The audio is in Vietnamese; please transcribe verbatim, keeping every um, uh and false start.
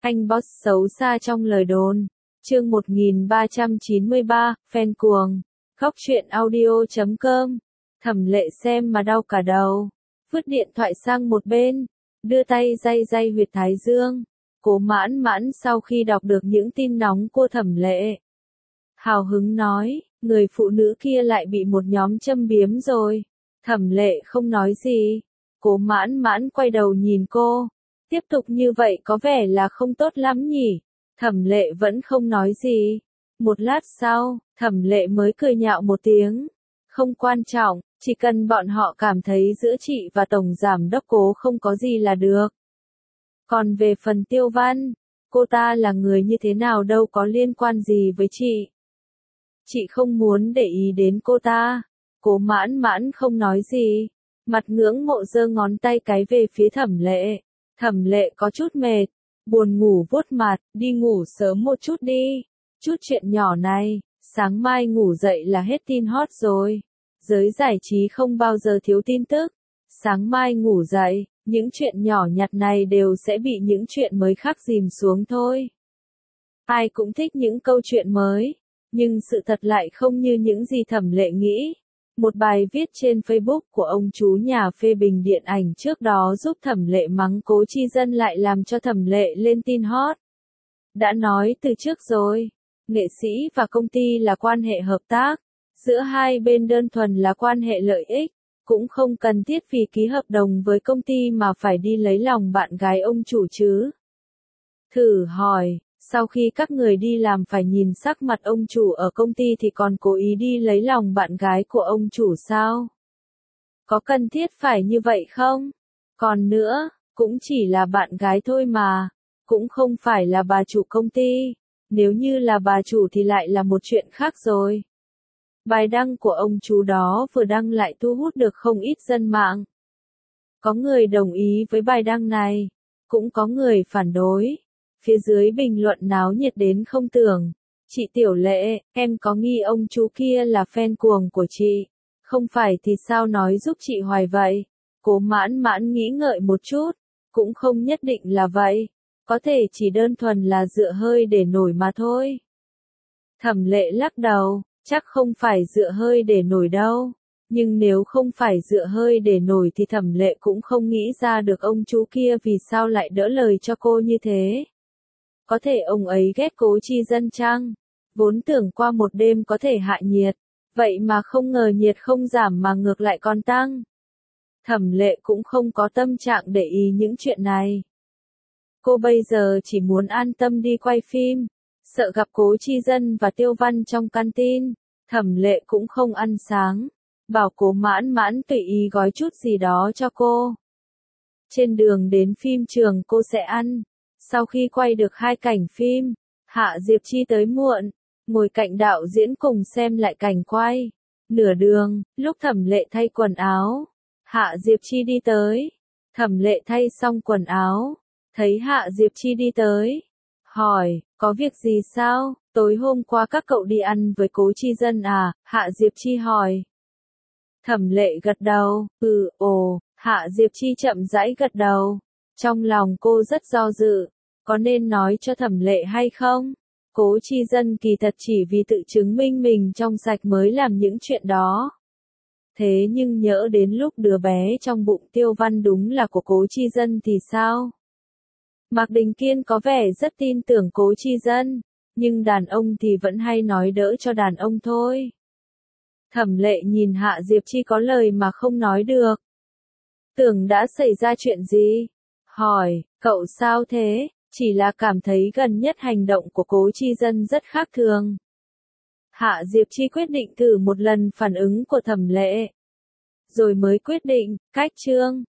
Anh boss xấu xa trong lời đồn. Chương một nghìn ba trăm chín mươi ba, fan cuồng. Góc truyện audio chấm com. Thẩm Lệ xem mà đau cả đầu. Vứt điện thoại sang một bên. Đưa tay day day huyệt thái dương. Cố mãn mãn sau khi đọc được những tin nóng của Thẩm Lệ. Hào hứng nói, người phụ nữ kia lại bị một nhóm châm biếm rồi. Thẩm Lệ không nói gì. Cố mãn mãn quay đầu nhìn cô. Tiếp tục như vậy có vẻ là không tốt lắm nhỉ. Thẩm Lệ vẫn không nói gì. Một lát sau, Thẩm Lệ mới cười nhạo một tiếng. Không quan trọng, chỉ cần bọn họ cảm thấy giữa chị và Tổng Giám đốc Cố không có gì là được. Còn về phần Tiêu Văn, cô ta là người như thế nào đâu có liên quan gì với chị. Chị không muốn để ý đến cô ta. Cố mãn mãn không nói gì. Mặt ngưỡng mộ giơ ngón tay cái về phía Thẩm Lệ. Thẩm Lệ có chút mệt, buồn ngủ vuốt mặt, đi ngủ sớm một chút đi. Chút chuyện nhỏ này, sáng mai ngủ dậy là hết tin hot rồi. Giới giải trí không bao giờ thiếu tin tức. Sáng mai ngủ dậy, những chuyện nhỏ nhặt này đều sẽ bị những chuyện mới khác dìm xuống thôi. Ai cũng thích những câu chuyện mới, nhưng sự thật lại không như những gì Thẩm Lệ nghĩ. Một bài viết trên Facebook của ông chú nhà phê bình điện ảnh trước đó giúp Thẩm Lệ mắng Cố Chi Dân lại làm cho Thẩm Lệ lên tin hot. Đã nói từ trước rồi, nghệ sĩ và công ty là quan hệ hợp tác, giữa hai bên đơn thuần là quan hệ lợi ích, cũng không cần thiết vì ký hợp đồng với công ty mà phải đi lấy lòng bạn gái ông chủ chứ. Thử hỏi, sau khi các người đi làm phải nhìn sắc mặt ông chủ ở công ty thì còn cố ý đi lấy lòng bạn gái của ông chủ sao? Có cần thiết phải như vậy không? Còn nữa, cũng chỉ là bạn gái thôi mà, cũng không phải là bà chủ công ty. Nếu như là bà chủ thì lại là một chuyện khác rồi. Bài đăng của ông chú đó vừa đăng lại thu hút được không ít dân mạng. Có người đồng ý với bài đăng này, cũng có người phản đối. Phía dưới bình luận náo nhiệt đến không tưởng. Chị Tiểu Lệ, em có nghi ông chú kia là fan cuồng của chị. Không phải thì sao nói giúp chị hoài vậy? Cố mãn mãn nghĩ ngợi một chút. Cũng không nhất định là vậy. Có thể chỉ đơn thuần là dựa hơi để nổi mà thôi. Thẩm Lệ lắc đầu, chắc không phải dựa hơi để nổi đâu. Nhưng nếu không phải dựa hơi để nổi thì Thẩm Lệ cũng không nghĩ ra được ông chú kia vì sao lại đỡ lời cho cô như thế. Có thể ông ấy ghét Cố Chi Dân chăng? Vốn tưởng qua một đêm có thể hạ nhiệt, vậy mà không ngờ nhiệt không giảm mà ngược lại còn tăng. Thẩm Lệ cũng không có tâm trạng để ý những chuyện này. Cô bây giờ chỉ muốn an tâm đi quay phim, sợ gặp Cố Chi Dân và Tiêu Văn trong canteen. Thẩm Lệ cũng không ăn sáng, bảo Cố mãn mãn tùy ý gói chút gì đó cho cô. Trên đường đến phim trường cô sẽ ăn. Sau khi quay được hai cảnh phim, Hạ Diệp Chi tới muộn, ngồi cạnh đạo diễn cùng xem lại cảnh quay. Nửa đường, lúc Thẩm Lệ thay quần áo, Hạ Diệp Chi đi tới. Thẩm Lệ thay xong quần áo, thấy Hạ Diệp Chi đi tới, hỏi, có việc gì sao? Tối hôm qua các cậu đi ăn với Cố Chi Dân à? Hạ Diệp Chi hỏi. Thẩm Lệ gật đầu, ừ, ồ, Hạ Diệp Chi chậm rãi gật đầu. Trong lòng cô rất do dự, có nên nói cho Thẩm Lệ hay không? Cố Chi Dân kỳ thật chỉ vì tự chứng minh mình trong sạch mới làm những chuyện đó. Thế nhưng nhỡ đến lúc đứa bé trong bụng Tiêu Văn đúng là của Cố Chi Dân thì sao? Mạc Đình Kiên có vẻ rất tin tưởng Cố Chi Dân, nhưng đàn ông thì vẫn hay nói đỡ cho đàn ông thôi. Thẩm Lệ nhìn Hạ Diệp Chi có lời mà không nói được. Tưởng đã xảy ra chuyện gì? Hỏi, cậu sao thế? Chỉ là cảm thấy gần nhất hành động của Cố Chi Dân rất khác thường. Hạ Diệp Chi quyết định thử một lần phản ứng của Thẩm Lệ. Rồi mới quyết định, cách chương.